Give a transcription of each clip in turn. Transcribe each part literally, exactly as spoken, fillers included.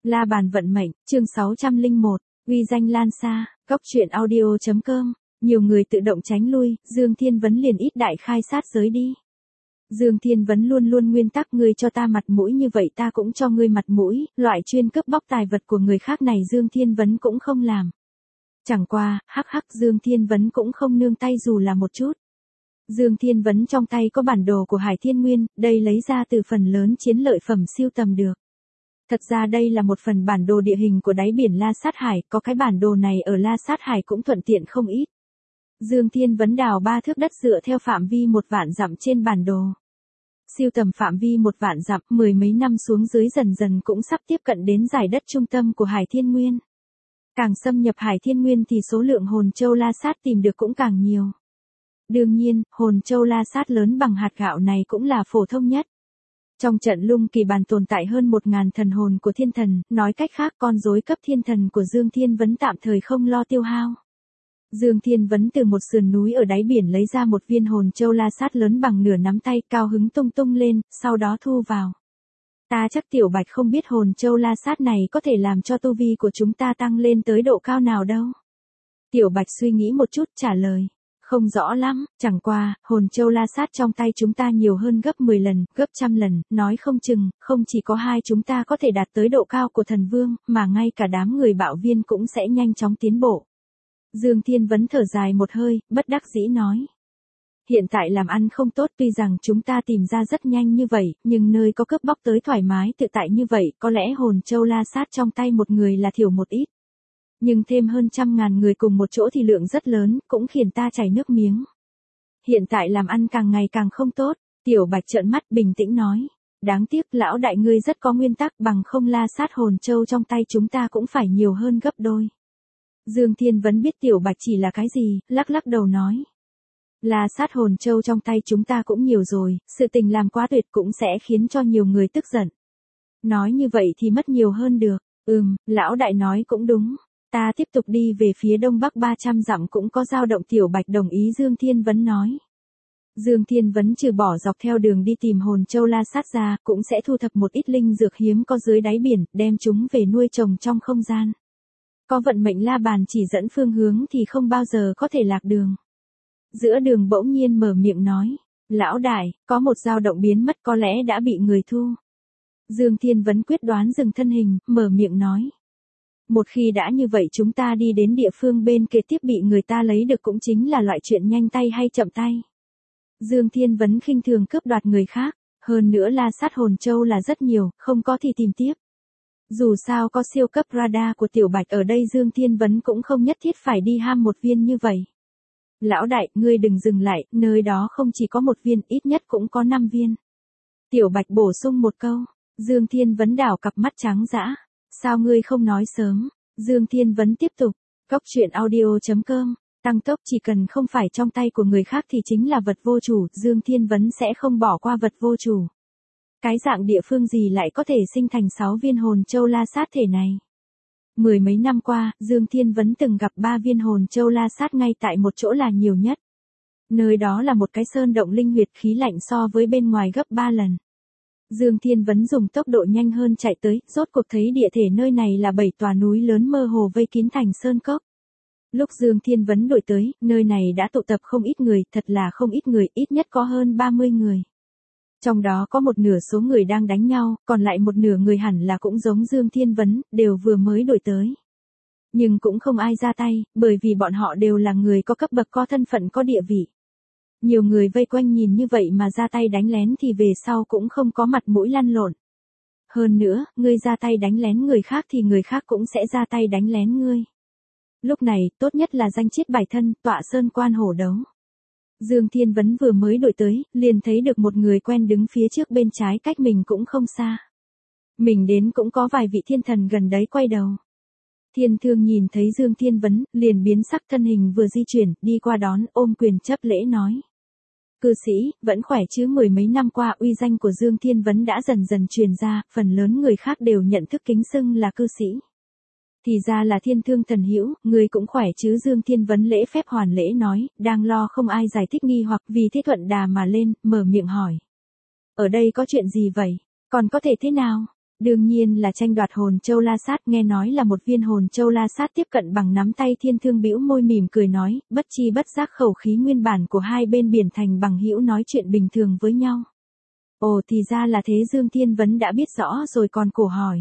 La bàn vận mệnh, chương sáu trăm lẻ một, uy danh lan xa, góc truyện audio.com, nhiều người tự động tránh lui, Dương Thiên Vấn liền ít đại khai sát giới đi. Dương Thiên Vấn luôn luôn nguyên tắc ngươi cho ta mặt mũi như vậy ta cũng cho ngươi mặt mũi, loại chuyên cướp bóc tài vật của người khác này Dương Thiên Vấn cũng không làm. Chẳng qua, hắc hắc Dương Thiên Vấn cũng không nương tay dù là một chút. Dương Thiên Vấn trong tay có bản đồ của Hải Thiên Nguyên, đây lấy ra từ phần lớn chiến lợi phẩm siêu tầm được. Thật ra đây là một phần bản đồ địa hình của đáy biển La Sát Hải, có cái bản đồ này ở La Sát Hải cũng thuận tiện không ít. Dương Thiên Vấn đào ba thước đất dựa theo phạm vi một vạn dặm trên bản đồ. Siêu tầm phạm vi một vạn dặm, mười mấy năm xuống dưới dần dần cũng sắp tiếp cận đến giải đất trung tâm của Hải Thiên Nguyên. Càng xâm nhập Hải Thiên Nguyên thì số lượng hồn châu La Sát tìm được cũng càng nhiều. Đương nhiên, hồn châu La Sát lớn bằng hạt gạo này cũng là phổ thông nhất. Trong trận lung kỳ bàn tồn tại hơn một ngàn thần hồn của thiên thần, nói cách khác con rối cấp thiên thần của Dương Thiên Vấn tạm thời không lo tiêu hao. Dương Thiên Vấn từ một sườn núi ở đáy biển lấy ra một viên hồn châu La Sát lớn bằng nửa nắm tay, cao hứng tung tung lên, sau đó thu vào. Ta chắc Tiểu Bạch không biết hồn châu La Sát này có thể làm cho tu vi của chúng ta tăng lên tới độ cao nào đâu. Tiểu Bạch suy nghĩ một chút trả lời. Không rõ lắm, chẳng qua, hồn châu La Sát trong tay chúng ta nhiều hơn gấp mười lần, gấp trăm lần, nói không chừng, không chỉ có hai chúng ta có thể đạt tới độ cao của thần vương, mà ngay cả đám người bạo viên cũng sẽ nhanh chóng tiến bộ. Dương Thiên Vấn thở dài một hơi, bất đắc dĩ nói. Hiện tại làm ăn không tốt tuy rằng chúng ta tìm ra rất nhanh như vậy, nhưng nơi có cướp bóc tới thoải mái tự tại như vậy, có lẽ hồn châu La Sát trong tay một người là thiểu một ít. Nhưng thêm hơn trăm ngàn người cùng một chỗ thì lượng rất lớn, cũng khiến ta chảy nước miếng. Hiện tại làm ăn càng ngày càng không tốt, Tiểu Bạch trợn mắt bình tĩnh nói. Đáng tiếc lão đại ngươi rất có nguyên tắc bằng không La Sát hồn châu trong tay chúng ta cũng phải nhiều hơn gấp đôi. Dương Thiên Vấn biết Tiểu Bạch chỉ là cái gì, lắc lắc đầu nói. La Sát hồn châu trong tay chúng ta cũng nhiều rồi, sự tình làm quá tuyệt cũng sẽ khiến cho nhiều người tức giận. Nói như vậy thì mất nhiều hơn được, ừm, lão đại nói cũng đúng. Ta tiếp tục đi về phía đông bắc ba trăm dặm cũng có dao động Tiểu Bạch đồng ý Dương Thiên Vấn nói. Dương Thiên Vấn trừ bỏ dọc theo đường đi tìm hồn châu La Sát ra, cũng sẽ thu thập một ít linh dược hiếm có dưới đáy biển, đem chúng về nuôi trồng trong không gian. Có vận mệnh la bàn chỉ dẫn phương hướng thì không bao giờ có thể lạc đường. Giữa đường bỗng nhiên mở miệng nói, lão đại, có một dao động biến mất có lẽ đã bị người thu. Dương Thiên Vấn quyết đoán dừng thân hình, mở miệng nói. Một khi đã như vậy chúng ta đi đến địa phương bên kế tiếp bị người ta lấy được cũng chính là loại chuyện nhanh tay hay chậm tay. Dương Thiên Vấn khinh thường cướp đoạt người khác, hơn nữa La Sát hồn châu là rất nhiều, không có thì tìm tiếp. Dù sao có siêu cấp radar của Tiểu Bạch ở đây Dương Thiên Vấn cũng không nhất thiết phải đi ham một viên như vậy. Lão đại, ngươi đừng dừng lại, nơi đó không chỉ có một viên, ít nhất cũng có năm viên. Tiểu Bạch bổ sung một câu, Dương Thiên Vấn đảo cặp mắt trắng dã. Sao ngươi không nói sớm? Dương Thiên Vấn tiếp tục. Góc truyện audio.com. Tăng tốc chỉ cần không phải trong tay của người khác thì chính là vật vô chủ. Dương Thiên Vấn sẽ không bỏ qua vật vô chủ. Cái dạng địa phương gì lại có thể sinh thành sáu viên hồn châu La Sát thể này? Mười mấy năm qua, Dương Thiên Vấn từng gặp ba viên hồn châu La Sát ngay tại một chỗ là nhiều nhất. Nơi đó là một cái sơn động linh huyệt khí lạnh so với bên ngoài gấp ba lần. Dương Thiên Vấn dùng tốc độ nhanh hơn chạy tới, rốt cuộc thấy địa thể nơi này là bảy tòa núi lớn mơ hồ vây kín thành sơn cốc. Lúc Dương Thiên Vấn đuổi tới, nơi này đã tụ tập không ít người, thật là không ít người, ít nhất có hơn ba mươi người. Trong đó có một nửa số người đang đánh nhau, còn lại một nửa người hẳn là cũng giống Dương Thiên Vấn, đều vừa mới đuổi tới. Nhưng cũng không ai ra tay, bởi vì bọn họ đều là người có cấp bậc có thân phận có địa vị. Nhiều người vây quanh nhìn như vậy mà ra tay đánh lén thì về sau cũng không có mặt mũi lăn lộn. Hơn nữa, ngươi ra tay đánh lén người khác thì người khác cũng sẽ ra tay đánh lén ngươi. Lúc này, tốt nhất là danh chiết bài thân, tọa sơn quan hổ đấu. Dương Thiên Vấn vừa mới đuổi tới, liền thấy được một người quen đứng phía trước bên trái cách mình cũng không xa. Mình đến cũng có vài vị thiên thần gần đấy quay đầu. Thiên Thương nhìn thấy Dương Thiên Vấn, liền biến sắc thân hình vừa di chuyển, đi qua đón, ôm quyền chấp lễ nói. Cư sĩ, vẫn khỏe chứ mười mấy năm qua uy danh của Dương Thiên Vấn đã dần dần truyền ra, phần lớn người khác đều nhận thức kính xưng là cư sĩ. Thì ra là Thiên Thương thần hữu, người cũng khỏe chứ Dương Thiên Vấn lễ phép hoàn lễ nói, đang lo không ai giải thích nghi hoặc vì thế thuận đà mà lên, mở miệng hỏi. Ở đây có chuyện gì vậy? Còn có thể thế nào? Đương nhiên là tranh đoạt hồn châu la sát, nghe nói là một viên hồn châu la sát tiếp cận bằng nắm tay. Thiên Thương bĩu môi mỉm cười nói, bất chi bất giác khẩu khí nguyên bản của hai bên biển thành bằng hữu nói chuyện bình thường với nhau. Ồ thì ra là thế. Dương Thiên Vấn đã biết rõ rồi còn cổ hỏi.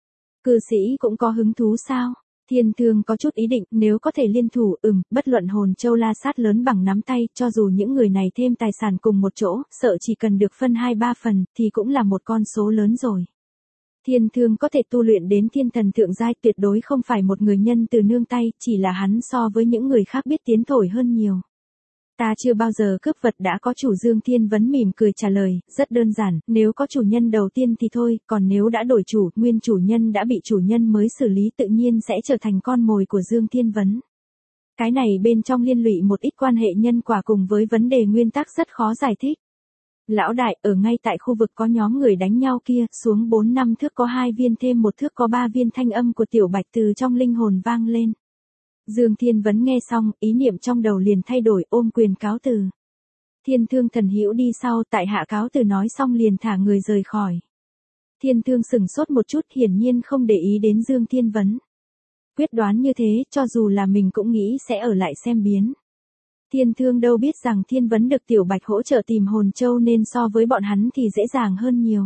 Cư sĩ cũng có hứng thú sao? Thiên Thương có chút ý định, nếu có thể liên thủ, ừm, bất luận hồn châu la sát lớn bằng nắm tay, cho dù những người này thêm tài sản cùng một chỗ, sợ chỉ cần được phân hai ba phần, thì cũng là một con số lớn rồi. Thiên Thương có thể tu luyện đến thiên thần thượng giai, tuyệt đối không phải một người nhân từ nương tay, chỉ là hắn so với những người khác biết tiến thổi hơn nhiều. Ta chưa bao giờ cướp vật đã có chủ. Dương Thiên Vấn mỉm cười trả lời, rất đơn giản, nếu có chủ nhân đầu tiên thì thôi, còn nếu đã đổi chủ, nguyên chủ nhân đã bị chủ nhân mới xử lý tự nhiên sẽ trở thành con mồi của Dương Thiên Vấn. Cái này bên trong liên lụy một ít quan hệ nhân quả cùng với vấn đề nguyên tắc rất khó giải thích. Lão đại, ở ngay tại khu vực có nhóm người đánh nhau kia, xuống bốn năm thước có hai viên thêm một thước có ba viên. Thanh âm của Tiểu Bạch từ trong linh hồn vang lên. Dương Thiên Vấn nghe xong, ý niệm trong đầu liền thay đổi, ôm quyền cáo từ. Thiên Thương thần hữu đi sau, tại hạ cáo từ nói xong liền thả người rời khỏi. Thiên Thương sừng sốt một chút, hiển nhiên không để ý đến Dương Thiên Vấn. Quyết đoán như thế, cho dù là mình cũng nghĩ sẽ ở lại xem biến. Thiên Thương đâu biết rằng Thiên Vấn được Tiểu Bạch hỗ trợ tìm hồn châu nên so với bọn hắn thì dễ dàng hơn nhiều.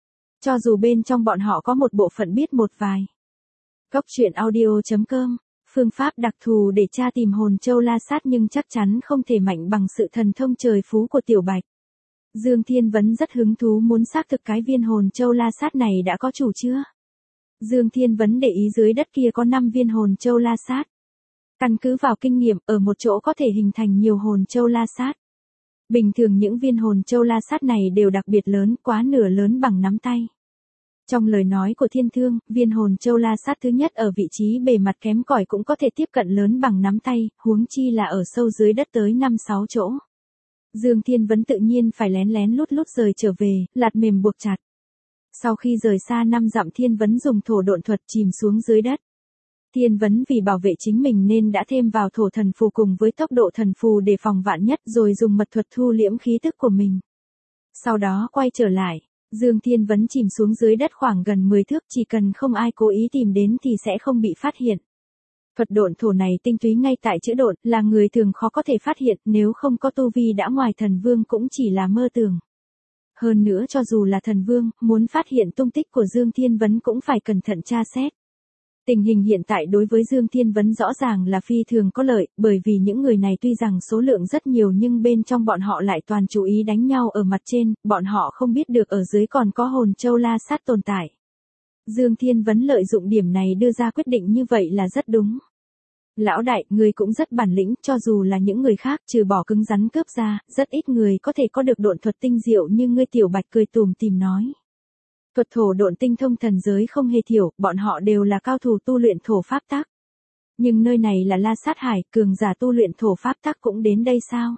Cho dù bên trong bọn họ có một bộ phận biết một vài. Góc truyện audio chấm com. Phương pháp đặc thù để tra tìm hồn châu la sát nhưng chắc chắn không thể mạnh bằng sự thần thông trời phú của Tiểu Bạch. Dương Thiên Vấn rất hứng thú muốn xác thực cái viên hồn châu la sát này đã có chủ chưa. Dương Thiên Vấn để ý dưới đất kia có năm viên hồn châu la sát. Căn cứ vào kinh nghiệm, ở một chỗ có thể hình thành nhiều hồn châu la sát. Bình thường những viên hồn châu la sát này đều đặc biệt lớn, quá nửa lớn bằng nắm tay. Trong lời nói của Thiên Thương, viên hồn châu la sát thứ nhất ở vị trí bề mặt kém cỏi cũng có thể tiếp cận lớn bằng nắm tay, huống chi là ở sâu dưới đất tới năm sáu chỗ. Dương Thiên Vấn tự nhiên phải lén lén lút lút rời trở về, lạt mềm buộc chặt. Sau khi rời xa năm dặm, Thiên Vấn dùng thổ độn thuật chìm xuống dưới đất. Thiên Vấn vì bảo vệ chính mình nên đã thêm vào thổ thần phù cùng với tốc độ thần phù để phòng vạn nhất, rồi dùng mật thuật thu liễm khí tức của mình. Sau đó quay trở lại. Dương Thiên Vấn chìm xuống dưới đất khoảng gần mười thước, chỉ cần không ai cố ý tìm đến thì sẽ không bị phát hiện. Thuật độn thổ này tinh túy ngay tại chữ độn, là người thường khó có thể phát hiện, nếu không có tu vi đã ngoài thần vương cũng chỉ là mơ tưởng. Hơn nữa cho dù là thần vương, muốn phát hiện tung tích của Dương Thiên Vấn cũng phải cẩn thận tra xét. Tình hình hiện tại đối với Dương Thiên Vấn rõ ràng là phi thường có lợi, bởi vì những người này tuy rằng số lượng rất nhiều nhưng bên trong bọn họ lại toàn chú ý đánh nhau ở mặt trên, bọn họ không biết được ở dưới còn có hồn châu la sát tồn tại. Dương Thiên Vấn lợi dụng điểm này đưa ra quyết định như vậy là rất đúng. Lão đại, ngươi cũng rất bản lĩnh, cho dù là những người khác trừ bỏ cứng rắn cướp ra, rất ít người có thể có được độn thuật tinh diệu như ngươi. Tiểu Bạch cười tùm tìm nói. Thuật thổ độn tinh thông thần giới không hề thiểu, bọn họ đều là cao thủ tu luyện thổ pháp tắc. Nhưng nơi này là La Sát Hải, cường giả tu luyện thổ pháp tắc cũng đến đây sao?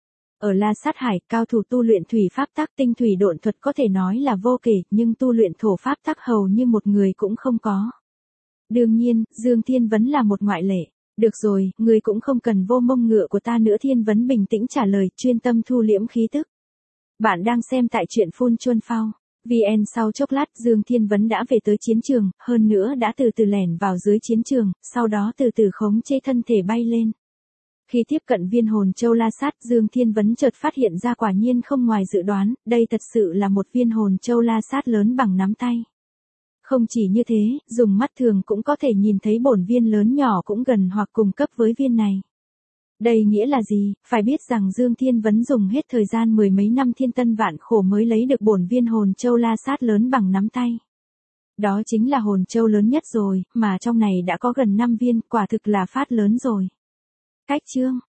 Ở La Sát Hải, cao thủ tu luyện thủy pháp tắc tinh thủy độn thuật có thể nói là vô kể, nhưng tu luyện thổ pháp tắc hầu như một người cũng không có. Đương nhiên, Dương Thiên Vấn là một ngoại lệ. Được rồi, người cũng không cần vô mông ngựa của ta nữa. Thiên Vấn bình tĩnh trả lời, chuyên tâm thu liễm khí tức. Bạn đang xem tại truyện Phun Chuân Phao. vê en sau chốc lát Dương Thiên Vấn đã về tới chiến trường, hơn nữa đã từ từ lẻn vào dưới chiến trường, sau đó từ từ khống chế thân thể bay lên. Khi tiếp cận viên hồn châu la sát, Dương Thiên Vấn chợt phát hiện ra quả nhiên không ngoài dự đoán, đây thật sự là một viên hồn châu la sát lớn bằng nắm tay. Không chỉ như thế, dùng mắt thường cũng có thể nhìn thấy bổn viên lớn nhỏ cũng gần hoặc cùng cấp với viên này. Đây nghĩa là gì? Phải biết rằng Dương Thiên Vấn dùng hết thời gian mười mấy năm thiên tân vạn khổ mới lấy được bổn viên hồn châu la sát lớn bằng nắm tay. Đó chính là hồn châu lớn nhất rồi, mà trong này đã có gần năm viên, quả thực là phát lớn rồi. Cách chương